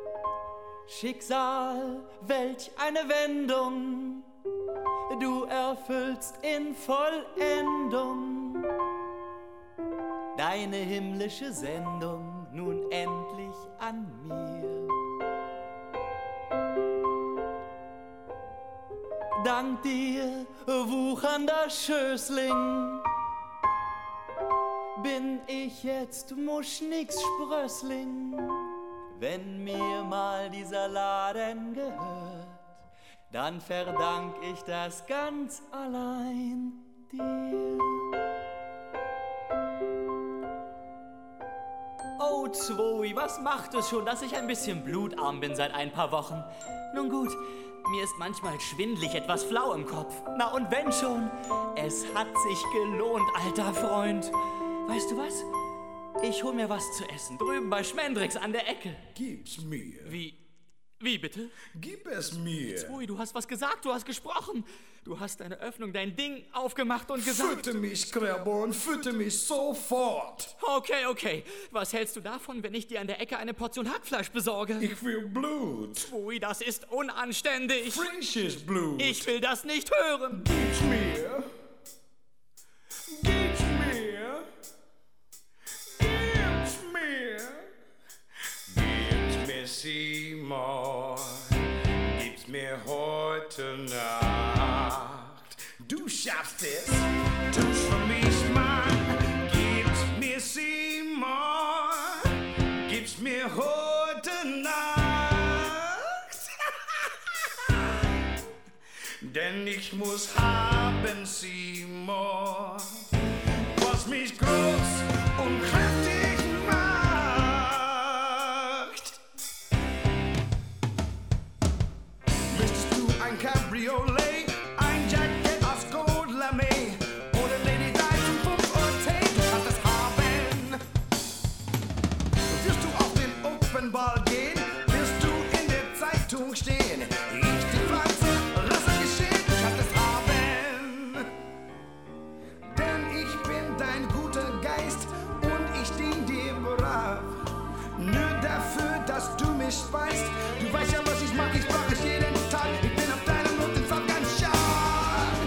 Schicksal, welch eine Wendung, du erfüllst in Vollendung deine himmlische Sendung nun endlich an mir. Dank dir, wuchernder Schößling, bin ich jetzt Muschnix-Sprössling. Wenn mir mal dieser Laden gehört, dann verdank ich das ganz allein dir. Oh, Zwoi, was macht es schon, dass ich ein bisschen blutarm bin seit ein paar Wochen? Nun gut, mir ist manchmal schwindlig etwas flau im Kopf. Na und wenn schon, es hat sich gelohnt, alter Freund. Weißt du was? Ich hol mir was zu essen, drüben bei Schmendrix an der Ecke. Gib's mir. Wie bitte? Gib es mir. Zwoi, du hast was gesagt, du hast gesprochen. Du hast deine Öffnung, dein Ding aufgemacht und gesagt... Fütte mich, Grabborn, fütte mich sofort. Okay. Was hältst du davon, wenn ich dir an der Ecke eine Portion Hackfleisch besorge? Ich will Blut. Zwoi, das ist unanständig. Frisches Blut. Ich will das nicht hören. Gib's mir. Gib's mir. Gib's mir. Gib's mir, Simon. Gib's mir heute Nacht. Du schaffst es. Tu's für mich, Mann. Gib's mir, Simon. Gib's mir heute Nacht. Denn ich muss haben, Simon, was mich groß und kräftig macht. Möchtest du ein Cabriolet, ein Jacket aus Gold Lame oder Lady Di zum 5 Uhr Tee? Du kannst es haben. Wirst du auf den Open Ball gehen? Wirst du in der Zeitung stehen? Ich die Pflanze, lass es geschehen. Du kannst es haben. Denn ich bin dein guter Geist und ich dien dir brav. Nur dafür, dass du mich speist. Du weißt ja, was ich mag, ich brauch es jeden Tag. Ich bin auf deinem Mund und sag ganz scharf.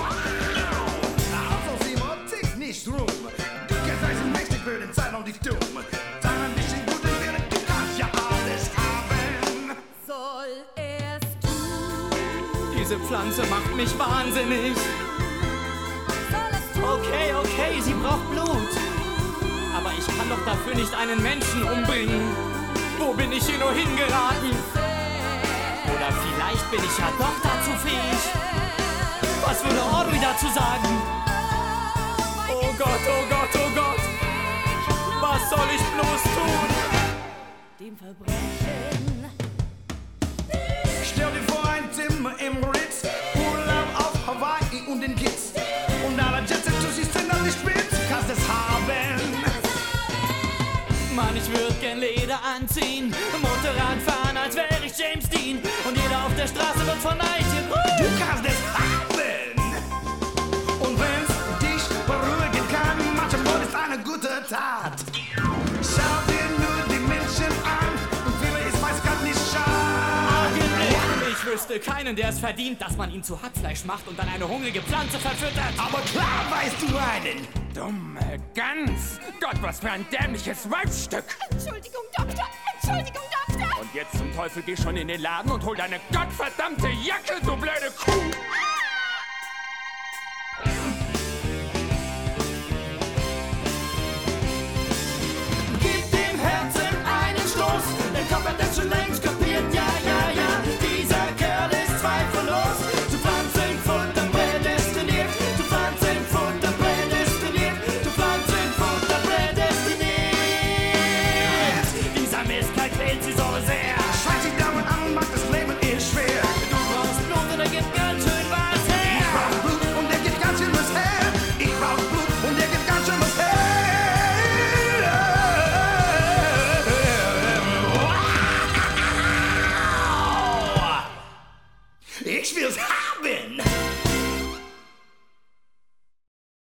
Also Simon, tick nicht rum. Du kennst einen mächtig, würden sein und nicht dumm. Sei ein bisschen gut und wäre, du kannst ja alles haben. Soll erst tun, Diese Pflanze macht mich wahnsinnig. soll es tun. Okay, sie braucht Blut. Aber ich kann doch dafür nicht einen Menschen umbringen. Wo bin ich hier nur hingeraten? Oder vielleicht bin ich ja doch dazu fähig. Was würde Audrey dazu sagen? Oh Gott. Was soll ich bloß tun? Dem Verbrechen. Stell dir vor, ein Zimmer im Ritz, Urlaub auf Hawaii und den Kids. Und alle Jet-Set-Tussis sind an die Spitze, kannst es haben. Mann, ich würd gern Leder anziehen, Motorrad fahren, als wäre ich James Dean. Und jeder auf der Straße wird von Neid gegrüßt. Du kannst es haben. Und wenn's dich beruhigen kann, manchmal ist eine gute Tat. Schau dir nur die Menschen an und viele ist weiß Gott nicht schade. Ich wüsste keinen, der es verdient, dass man ihn zu Hackfleisch macht und dann eine hungrige Pflanze verfüttert. Aber klar weißt du einen. Dumme Gans! Gott, was für ein dämliches Weibsstück! Entschuldigung, Doktor. Und jetzt zum Teufel geh schon in den Laden und hol deine gottverdammte Jacke, du blöde Kuh!